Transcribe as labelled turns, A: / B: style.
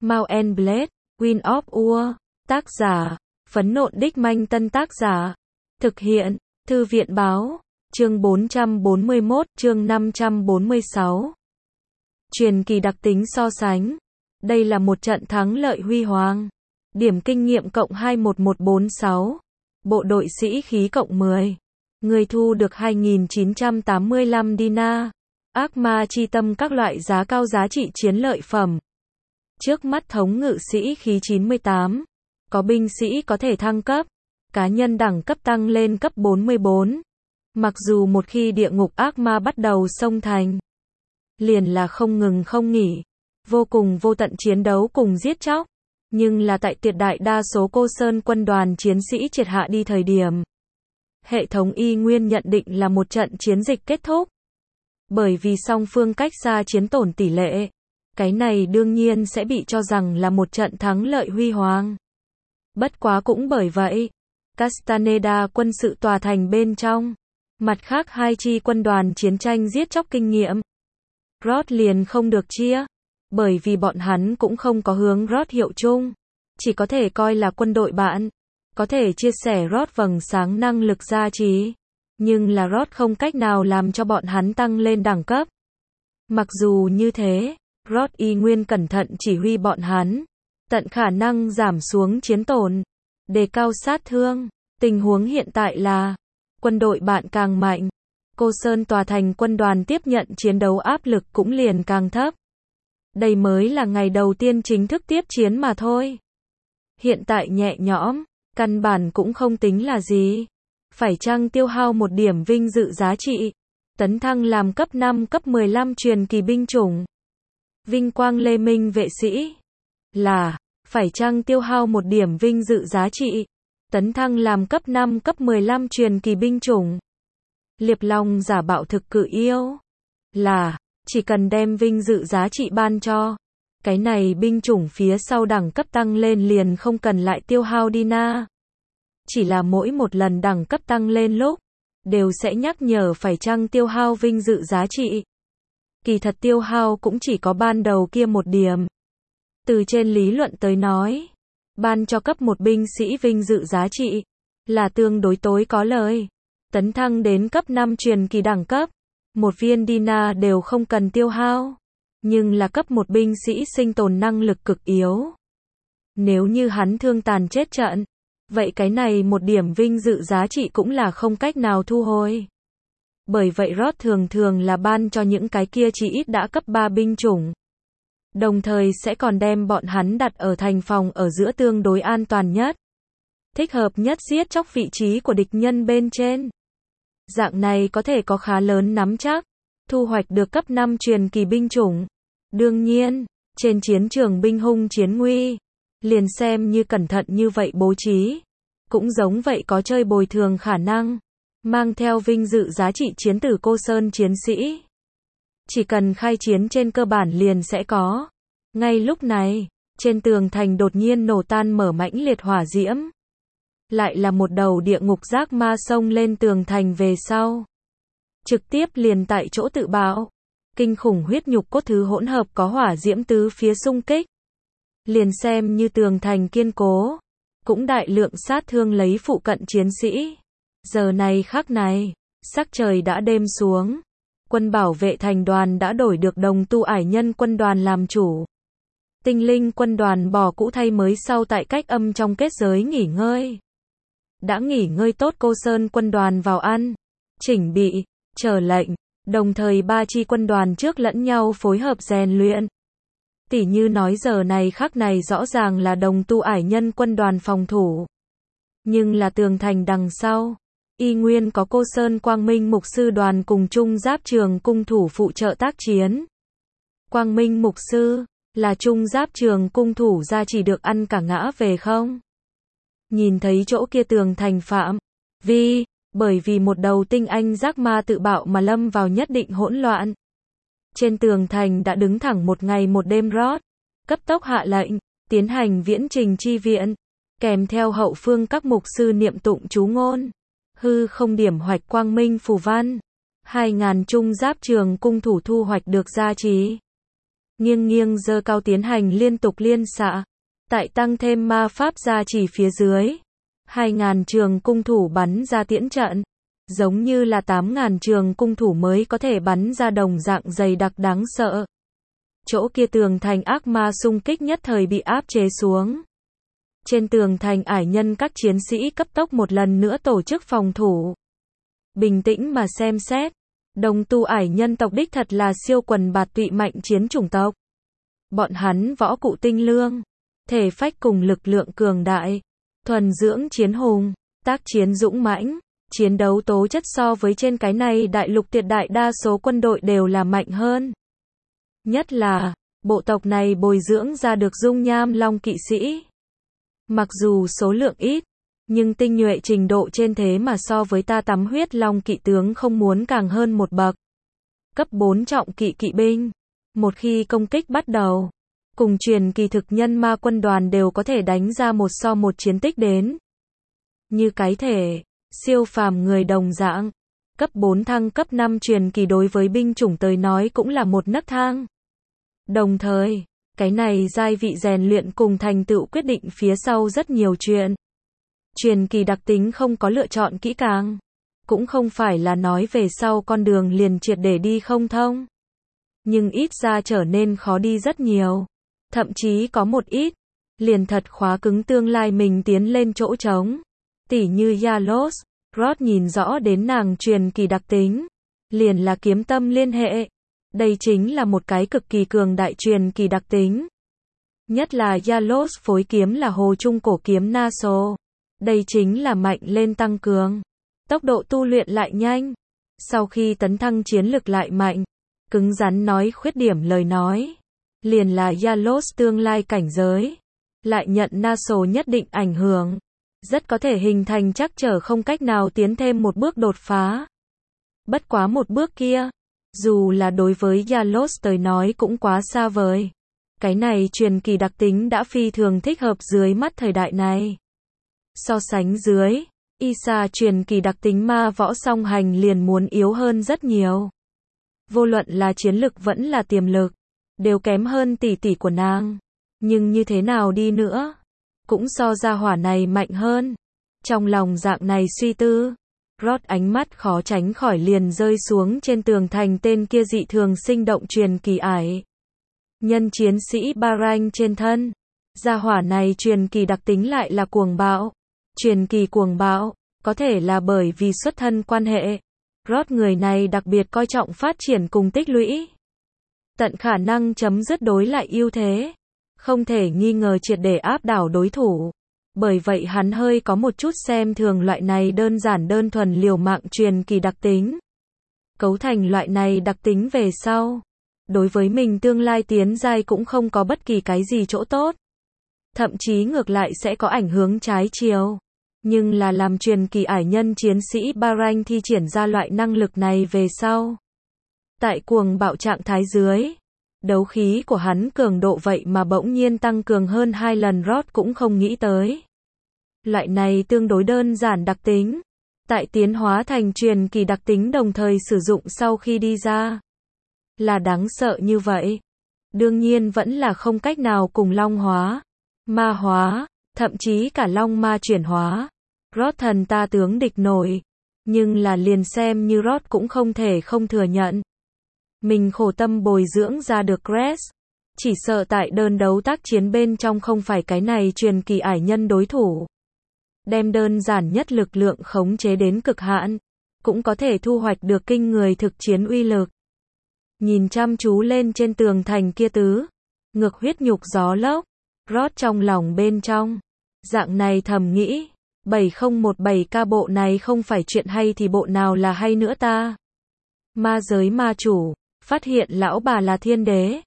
A: Mount and Blade, Wind of War, tác giả, Phấn Nộn Đích Manh Tân tác giả, thực hiện, Thư viện Báo, chương 441, chương 546. Truyền kỳ đặc tính so sánh. Đây là một trận thắng lợi huy hoàng. Điểm kinh nghiệm cộng 21146. Bộ đội sĩ khí cộng 10. Người thu được 2.985 dinar. Ác ma chi tâm các loại giá cao giá trị chiến lợi phẩm. Trước mắt thống ngự sĩ khí 98. Có binh sĩ có thể thăng cấp. Cá nhân đẳng cấp tăng lên cấp 44. Mặc dù một khi địa ngục ác ma bắt đầu xông thành, liền là không ngừng không nghỉ, vô cùng vô tận chiến đấu cùng giết chóc. Nhưng là tại tuyệt đại đa số Cô Sơn quân đoàn chiến sĩ triệt hạ đi thời điểm, hệ thống y nguyên nhận định là một trận chiến dịch kết thúc. Bởi vì song phương cách xa chiến tổn tỷ lệ, cái này đương nhiên sẽ bị cho rằng là một trận thắng lợi huy hoàng. Bất quá cũng bởi vậy, Castaneda quân sự tòa thành bên trong, mặt khác hai chi quân đoàn chiến tranh giết chóc kinh nghiệm, Rod liền không được chia, bởi vì bọn hắn cũng không có hướng Rod hiệu chung, chỉ có thể coi là quân đội bạn, có thể chia sẻ Rod vầng sáng năng lực gia trì, nhưng là Rod không cách nào làm cho bọn hắn tăng lên đẳng cấp. Mặc dù như thế, Rod y nguyên cẩn thận chỉ huy bọn hắn, tận khả năng giảm xuống chiến tổn, đề cao sát thương. Tình huống hiện tại là, quân đội bạn càng mạnh, Cô Sơn tòa thành quân đoàn tiếp nhận chiến đấu áp lực cũng liền càng thấp. Đây mới là ngày đầu tiên chính thức tiếp chiến mà thôi. Hiện tại nhẹ nhõm, căn bản cũng không tính là gì. Phải chăng tiêu hao một điểm vinh dự giá trị, tấn thăng làm cấp 5 cấp 15 truyền kỳ binh chủng. Vinh quang lê minh vệ sĩ. Là, phải chăng tiêu hao một điểm vinh dự giá trị, tấn thăng làm cấp 5 cấp 15 truyền kỳ binh chủng. Liệp long giả bạo thực cự yêu. Là, chỉ cần đem vinh dự giá trị ban cho, cái này binh chủng phía sau đẳng cấp tăng lên liền không cần lại tiêu hao dinar. Chỉ là mỗi một lần đẳng cấp tăng lên lúc, đều sẽ nhắc nhở phải chăng tiêu hao vinh dự giá trị. Kỳ thật tiêu hao cũng chỉ có ban đầu kia một điểm. Từ trên lý luận tới nói, ban cho cấp một binh sĩ vinh dự giá trị, là tương đối tối có lời. Tấn thăng đến cấp 5 truyền kỳ đẳng cấp, một viên dinar đều không cần tiêu hao. Nhưng là cấp một binh sĩ sinh tồn năng lực cực yếu. Nếu như hắn thương tàn chết trận, vậy cái này một điểm vinh dự giá trị cũng là không cách nào thu hồi. Bởi vậy Rod thường thường là ban cho những cái kia chỉ ít đã cấp 3 binh chủng. Đồng thời sẽ còn đem bọn hắn đặt ở thành phòng ở giữa tương đối an toàn nhất, thích hợp nhất giết chóc vị trí của địch nhân bên trên. Dạng này có thể có khá lớn nắm chắc, thu hoạch được cấp 5 truyền kỳ binh chủng. Đương nhiên, trên chiến trường binh hung chiến nguy, liền xem như cẩn thận như vậy bố trí, cũng giống vậy có chơi bồi thường khả năng, mang theo vinh dự giá trị chiến tử Cô Sơn chiến sĩ. Chỉ cần khai chiến trên cơ bản liền sẽ có. Ngay lúc này, trên tường thành đột nhiên nổ tan mở mãnh liệt hỏa diễm. Lại là một đầu địa ngục giác ma xông lên tường thành về sau. Trực tiếp liền tại chỗ tự bạo. Kinh khủng huyết nhục cốt thứ hỗn hợp có hỏa diễm tứ phía xung kích. Liền xem như tường thành kiên cố, cũng đại lượng sát thương lấy phụ cận chiến sĩ. Giờ này khắc này, sắc trời đã đêm xuống. Quân bảo vệ thành đoàn đã đổi được đồng tu ải nhân quân đoàn làm chủ. Tinh linh quân đoàn bỏ cũ thay mới sau tại cách âm trong kết giới nghỉ ngơi. Đã nghỉ ngơi tốt Cô Sơn quân đoàn vào ăn, chỉnh bị, chờ lệnh, đồng thời ba chi quân đoàn trước lẫn nhau phối hợp rèn luyện. Tỉ như nói giờ này khắc này rõ ràng là đồng tu ải nhân quân đoàn phòng thủ. Nhưng là tường thành đằng sau, y nguyên có Cô Sơn Quang Minh Mục Sư đoàn cùng Trung Giáp Trường cung thủ phụ trợ tác chiến. Quang Minh Mục Sư, là Trung Giáp Trường cung thủ ra chỉ được ăn cả ngã về không? Nhìn thấy chỗ kia tường thành phạm vi, bởi vì một đầu tinh anh giác ma tự bạo mà lâm vào nhất định hỗn loạn. Trên tường thành đã đứng thẳng một ngày một đêm Rod, cấp tốc hạ lệnh, tiến hành viễn trình chi viện, kèm theo hậu phương các mục sư niệm tụng chú ngôn, hư không điểm hoạch quang minh phù văn, 2.000 Trung Giáp Trường cung thủ thu hoạch được gia trì. nghiêng nghiêng giơ cao tiến hành liên tục liên xạ. Tại tăng thêm ma pháp gia chỉ phía dưới, 2.000 trường cung thủ bắn ra tiễn trận, giống như là 8.000 trường cung thủ mới có thể bắn ra đồng dạng dày đặc đáng sợ. Chỗ kia tường thành ác ma xung kích nhất thời bị áp chế xuống. Trên tường thành ải nhân các chiến sĩ cấp tốc một lần nữa tổ chức phòng thủ. Bình tĩnh mà xem xét, đồng tu ải nhân tộc đích thật là siêu quần bạt tụy mạnh chiến chủng tộc. Bọn hắn võ cụ tinh lương, thể phách cùng lực lượng cường đại, thuần dưỡng chiến hùng, tác chiến dũng mãnh, chiến đấu tố chất so với trên cái này đại lục tuyệt đại đa số quân đội đều là mạnh hơn. Nhất là, bộ tộc này bồi dưỡng ra được dung nham long kỵ sĩ. Mặc dù số lượng ít, nhưng tinh nhuệ trình độ trên thế mà so với ta tắm huyết long kỵ tướng không muốn càng hơn một bậc. Cấp 4 trọng kỵ kỵ binh. Một khi công kích bắt đầu, cùng truyền kỳ thực nhân ma quân đoàn đều có thể đánh ra một so một chiến tích đến. Như cái thể, siêu phàm người đồng dạng. Cấp 4 thăng cấp 5 truyền kỳ đối với binh chủng tới nói cũng là một nấc thang. Đồng thời, cái này giai vị rèn luyện cùng thành tựu quyết định phía sau rất nhiều chuyện. Truyền kỳ đặc tính không có lựa chọn kỹ càng, cũng không phải là nói về sau con đường liền triệt để đi không thông. Nhưng ít ra trở nên khó đi rất nhiều. Thậm chí có một ít, liền thật khóa cứng tương lai mình tiến lên chỗ trống. Tỉ như Yalos, Rod nhìn rõ đến nàng truyền kỳ đặc tính, liền là kiếm tâm liên hệ. Đây chính là một cái cực kỳ cường đại truyền kỳ đặc tính. Nhất là Yalos phối kiếm là hồ trung cổ kiếm Naso. Đây chính là mạnh lên tăng cường. Tốc độ tu luyện lại nhanh. Sau khi tấn thăng chiến lực lại mạnh. Cứng rắn nói khuyết điểm lời nói. Liền là Yalos tương lai cảnh giới. Lại nhận Naso nhất định ảnh hưởng. Rất có thể hình thành trắc trở không cách nào tiến thêm một bước đột phá. Bất quá một bước kia, dù là đối với Yalos tới nói cũng quá xa vời. Cái này truyền kỳ đặc tính đã phi thường thích hợp dưới mắt thời đại này. So sánh dưới, Isa truyền kỳ đặc tính ma võ song hành liền muốn yếu hơn rất nhiều. Vô luận là chiến lực vẫn là tiềm lực, đều kém hơn tỷ tỷ của nàng. Nhưng như thế nào đi nữa, cũng so ra hỏa này mạnh hơn. Trong lòng dạng này suy tư, Rod ánh mắt khó tránh khỏi liền rơi xuống trên tường thành tên kia dị thường sinh động truyền kỳ ải nhân chiến sĩ Baranh trên thân. Gia hỏa này truyền kỳ đặc tính lại là cuồng bạo. Truyền kỳ cuồng bạo, có thể là bởi vì xuất thân quan hệ. Rod người này đặc biệt coi trọng phát triển cùng tích lũy. Tận khả năng chấm dứt đối lại ưu thế. Không thể nghi ngờ triệt để áp đảo đối thủ. Bởi vậy hắn hơi có một chút xem thường loại này đơn giản đơn thuần liều mạng truyền kỳ đặc tính. Cấu thành loại này đặc tính về sau. Đối với mình tương lai tiến giai cũng không có bất kỳ cái gì chỗ tốt. Thậm chí ngược lại sẽ có ảnh hưởng trái chiều. Nhưng là làm truyền kỳ ải nhân chiến sĩ Baranh thi triển ra loại năng lực này về sau. Tại cuồng bạo trạng thái dưới, đấu khí của hắn cường độ vậy mà bỗng nhiên tăng cường hơn 2 lần Rod cũng không nghĩ tới. Loại này tương đối đơn giản đặc tính, tại tiến hóa thành truyền kỳ đặc tính đồng thời sử dụng sau khi đi ra. Là đáng sợ như vậy. Đương nhiên vẫn là không cách nào cùng long hóa, ma hóa, thậm chí cả long ma chuyển hóa. Rod thần ta tướng địch nổi. Nhưng là liền xem như Rod cũng không thể không thừa nhận. Mình khổ tâm bồi dưỡng ra được Crest. Chỉ sợ tại đơn đấu tác chiến bên trong không phải cái này truyền kỳ ải nhân đối thủ. Đem đơn giản nhất lực lượng khống chế đến cực hạn, cũng có thể thu hoạch được kinh người thực chiến uy lực. Nhìn chăm chú lên trên tường thành kia tứ, ngược huyết nhục gió lốc, Rod trong lòng bên trong. Dạng này thầm nghĩ, 7017 ca bộ này không phải chuyện hay thì bộ nào là hay nữa ta. Ma giới ma chủ, phát hiện lão bà là thiên đế.